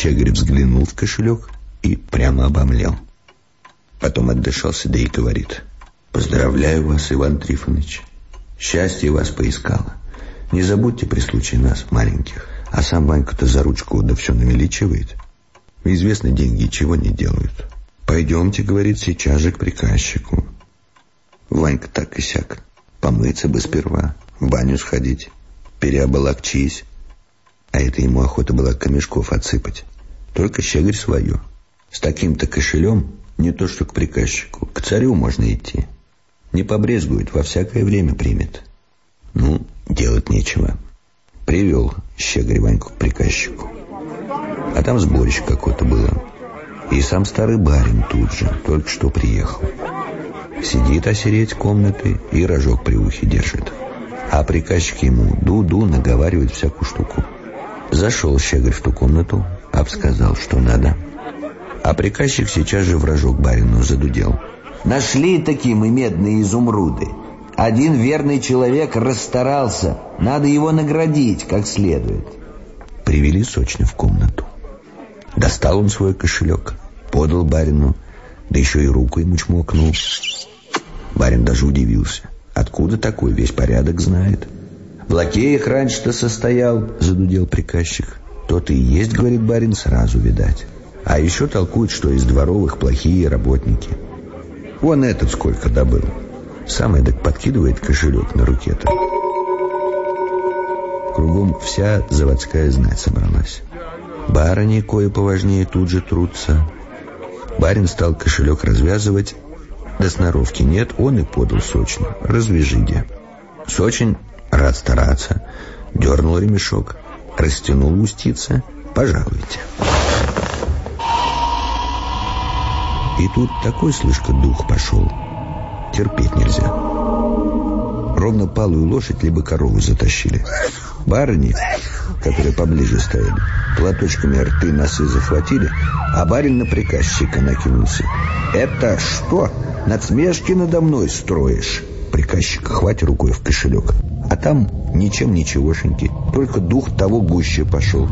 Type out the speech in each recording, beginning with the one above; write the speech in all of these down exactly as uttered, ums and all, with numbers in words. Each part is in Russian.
Щеголь взглянул в кошелек и прямо обомлел. Потом отдышался, да и говорит: «Поздравляю вас, Иван Трифонович. Счастье вас поискало. Не забудьте при случае нас, маленьких». А сам Ванька-то за ручку да все намеличивает. Известно, деньги чего не делают. «Пойдемте, — говорит, — сейчас же к приказчику». Ванька так и сяк. Помыться бы сперва, в баню сходить, переоболокчись. А это ему охота была камешков отсыпать. Только щеголь свое. С таким-то кошелем не то что к приказчику, к царю можно идти. Не побрезгует, во всякое время примет. Ну, делать нечего. Привел щеголь Ваньку к приказчику. А там сборище какое-то было. И сам старый барин тут же, только что приехал. Сидит осереть комнаты и рожок при ухе держит. А приказчик ему ду-ду наговаривает всякую штуку. Зашел щеголь в ту комнату, обсказал, что надо. А приказчик сейчас же в рожок барину задудел: «Нашли такие мы медные изумруды. Один верный человек расстарался. Надо его наградить как следует». Привели сочно в комнату. Достал он свой кошелек, подал барину, да еще и руку ему чмокнул. Барин даже удивился. Откуда такой, весь порядок знает. «В лакеях раньше-то состоял», — задудел приказчик. «То-то и есть, — говорит барин, — сразу видать. А еще толкует, что из дворовых плохие работники. Вон этот сколько добыл». Сам эдак подкидывает кошелек на руке-то. Кругом вся заводская знать собралась. Барыни, кое поважнее, тут же трутся. Барин стал кошелек развязывать, да сноровки нет, он и подал сочно: «Развяжи-де». Сочень рад стараться, дернул ремешок, растянул устица: «Пожалуйте». И тут такой, слышка, дух пошел, терпеть нельзя. Ровно палую лошадь либо корову затащили. Барыни, которые поближе стояли, платочками рты носы захватили, а барин на приказчика накинулся: «Это что, надсмешки надо мной строишь?» Приказчик хватит рукой в кошелек, а там ничем ничегошеньки, только дух того гуще пошел.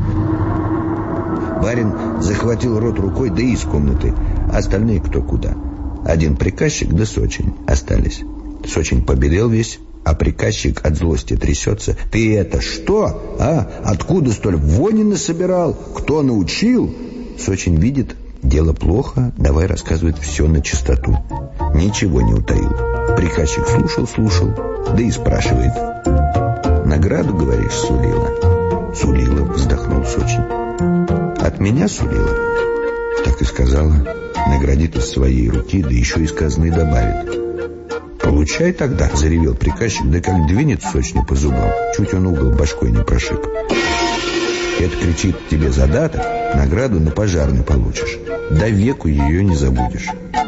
Барин захватил рот рукой, да и из комнаты. Остальные кто куда. Один приказчик да Сочень остались. Сочень побелел весь, а приказчик от злости трясется: «Ты это что, а? Откуда столь вони насобирал? Кто научил?» Сочень видит, дело плохо, давай рассказывает все на чистоту. Ничего не утаил. Приказчик слушал, слушал, да и спрашивает: «Награду, говоришь, сулила?» «Сулила», вздохнул Сочень. «От меня сулила?» Так и сказала. Наградит из своей руки, да еще из казны добавит. «Получай тогда», — заревел приказчик, да как двинет Сочню по зубам, чуть он угол башкой не прошиб. «Это, кричит, тебе задаток, награду на пожарный получишь. До веку ее не забудешь».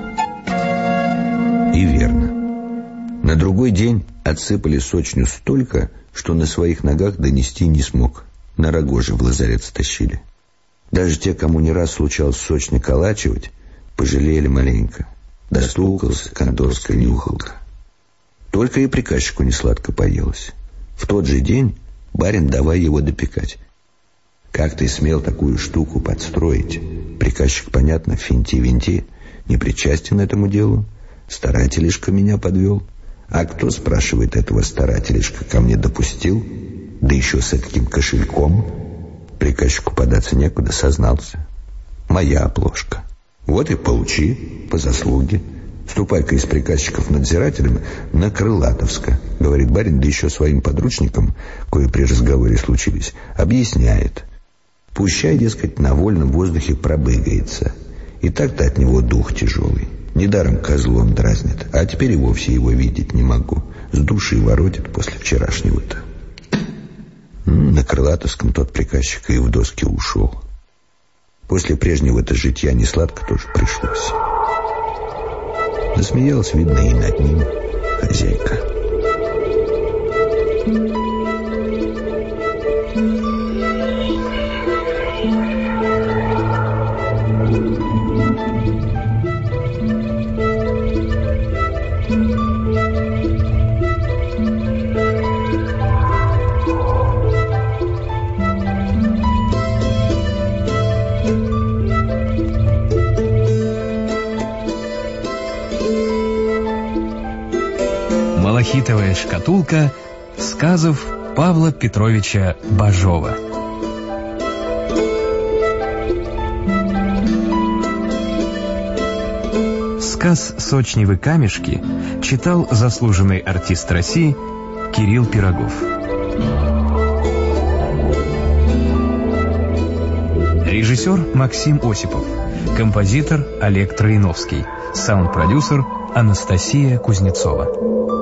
И верно. На другой день отсыпали Сочню столько, что на своих ногах донести не смог. На рогоже в лазарет стащили. Даже те, кому не раз случалось сочно калачивать, пожалели маленько. Достукался конторская нюхалка. Только и приказчику несладко поелось. В тот же день барин давай его допекать. «Как ты смел такую штуку подстроить?» Приказчик, понятно, финти-винти, не причастен этому делу. Старателишка меня подвел. А кто, спрашивает, этого старателишка ко мне допустил? Да еще с таким кошельком. Приказчику податься некуда, сознался. Моя оплошка. Вот и получи по заслуге. Ступай-ка из приказчиков надзирателем на Крылатовска, говорит барин, да еще своим подручникам, кое при разговоре случились, объясняет. Пущай, дескать, на вольном воздухе пробыгается. И так-то от него дух тяжелый. Недаром козлом дразнит, а теперь и вовсе его видеть не могу. С души воротит после вчерашнего-то. На Крылатовском тот приказчик и в доски ушел. После прежнего-то житья несладко тоже пришлось. Засмеялась, видно, и над ним хозяйка. Малахитовая шкатулка сказов Павла Петровича Бажова. Сказ «Сочневы камешки» читал заслуженный артист России Кирилл Пирогов. Режиссер Максим Осипов. Композитор Олег Троиновский. Саунд-продюсер Анастасия Кузнецова.